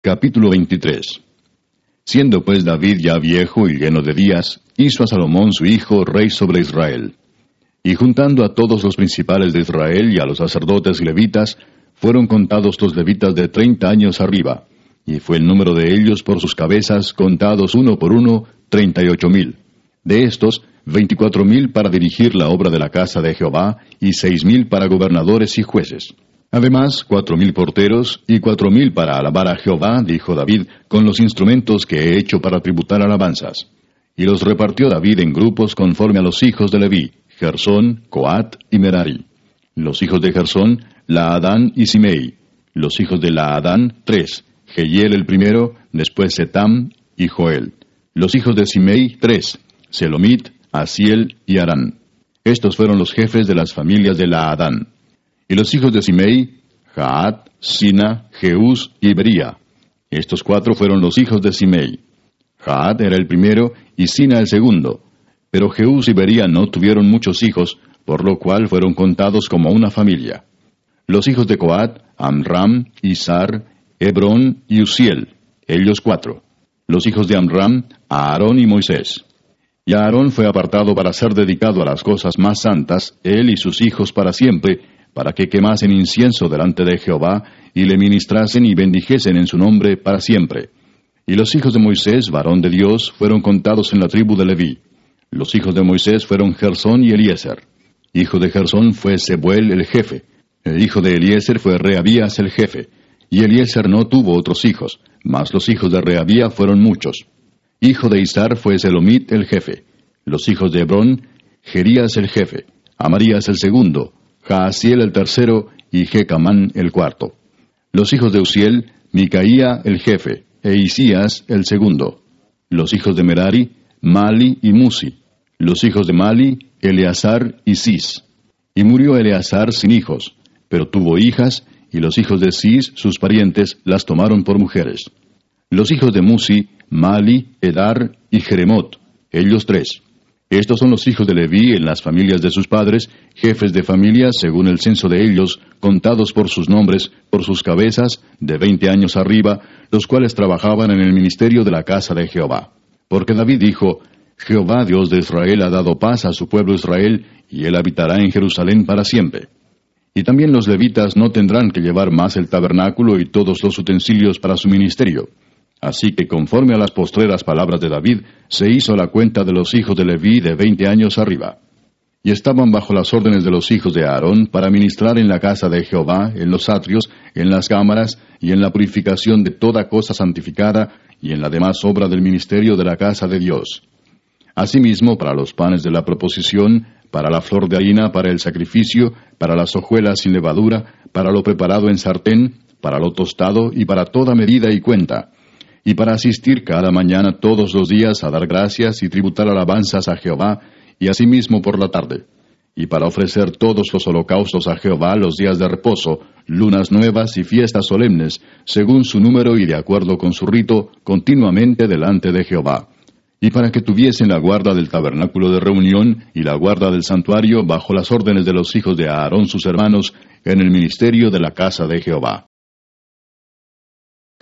Capítulo 23. Siendo pues David ya viejo y lleno de días, hizo a Salomón su hijo rey sobre Israel. Y juntando a todos los principales de Israel y a los sacerdotes y levitas, fueron contados los levitas de 30 años arriba, y fue el número de ellos por sus cabezas, contados uno por uno, 38,000. De estos, 24,000 para dirigir la obra de la casa de Jehová, y 6,000 para gobernadores y jueces. Además, 4,000 porteros y 4,000 para alabar a Jehová, dijo David, con los instrumentos que he hecho para tributar alabanzas. Y los repartió David en grupos conforme a los hijos de Leví, Gersón, Coat y Merari. Los hijos de Gersón, Laadán y Simei. Los hijos de Laadán, 3, Jehiel el primero, después Setam y Joel. Los hijos de Simei, 3, Selomit, Asiel y Arán. Estos fueron los jefes de las familias de Laadán. Y los hijos de Simei, Jaat, Sina, Jeús y Bería. Estos 4 fueron los hijos de Simei. Jaat era el primero y Sina el segundo. Pero Jeús y Bería no tuvieron muchos hijos, por lo cual fueron contados como una familia. Los hijos de Coat, Amram, Izar, Hebrón y Uziel, ellos 4. Los hijos de Amram, Aarón y Moisés. Y Aarón fue apartado para ser dedicado a las cosas más santas, él y sus hijos para siempre, para que quemasen incienso delante de Jehová, y le ministrasen y bendijesen en su nombre para siempre. Y los hijos de Moisés, varón de Dios, fueron contados en la tribu de Leví. Los hijos de Moisés fueron Gersón y Eliezer. Hijo de Gersón fue Sebuel el jefe. El hijo de Eliezer fue Rehabías el jefe. Y Eliezer no tuvo otros hijos, mas los hijos de Rehabía fueron muchos. Hijo de Izar fue Selomit el jefe. Los hijos de Hebrón, Jerías el jefe, Amarías el segundo, Jaasiel el tercero y Jecamán el cuarto. Los hijos de Uziel, Micaía el jefe, e Isías el segundo. Los hijos de Merari, Mali y Musi. Los hijos de Mali, Eleazar y Cis. Y murió Eleazar sin hijos, pero tuvo hijas, y los hijos de Cis, sus parientes, las tomaron por mujeres. Los hijos de Musi, Mali, Edar y Jeremot, ellos 3. Estos son los hijos de Leví en las familias de sus padres, jefes de familias según el censo de ellos, contados por sus nombres, por sus cabezas, de 20 años arriba, los cuales trabajaban en el ministerio de la casa de Jehová. Porque David dijo, Jehová Dios de Israel ha dado paz a su pueblo Israel, y él habitará en Jerusalén para siempre. Y también los levitas no tendrán que llevar más el tabernáculo y todos los utensilios para su ministerio. Así que conforme a las postreras palabras de David, se hizo la cuenta de los hijos de Leví de 20 años arriba. Y estaban bajo las órdenes de los hijos de Aarón para ministrar en la casa de Jehová, en los atrios, en las cámaras, y en la purificación de toda cosa santificada, y en la demás obra del ministerio de la casa de Dios. Asimismo, para los panes de la proposición, para la flor de harina, para el sacrificio, para las hojuelas sin levadura, para lo preparado en sartén, para lo tostado, y para toda medida y cuenta, y para asistir cada mañana todos los días a dar gracias y tributar alabanzas a Jehová, y asimismo por la tarde, y para ofrecer todos los holocaustos a Jehová los días de reposo, lunas nuevas y fiestas solemnes, según su número y de acuerdo con su rito, continuamente delante de Jehová. Y para que tuviesen la guarda del tabernáculo de reunión y la guarda del santuario bajo las órdenes de los hijos de Aarón sus hermanos, en el ministerio de la casa de Jehová.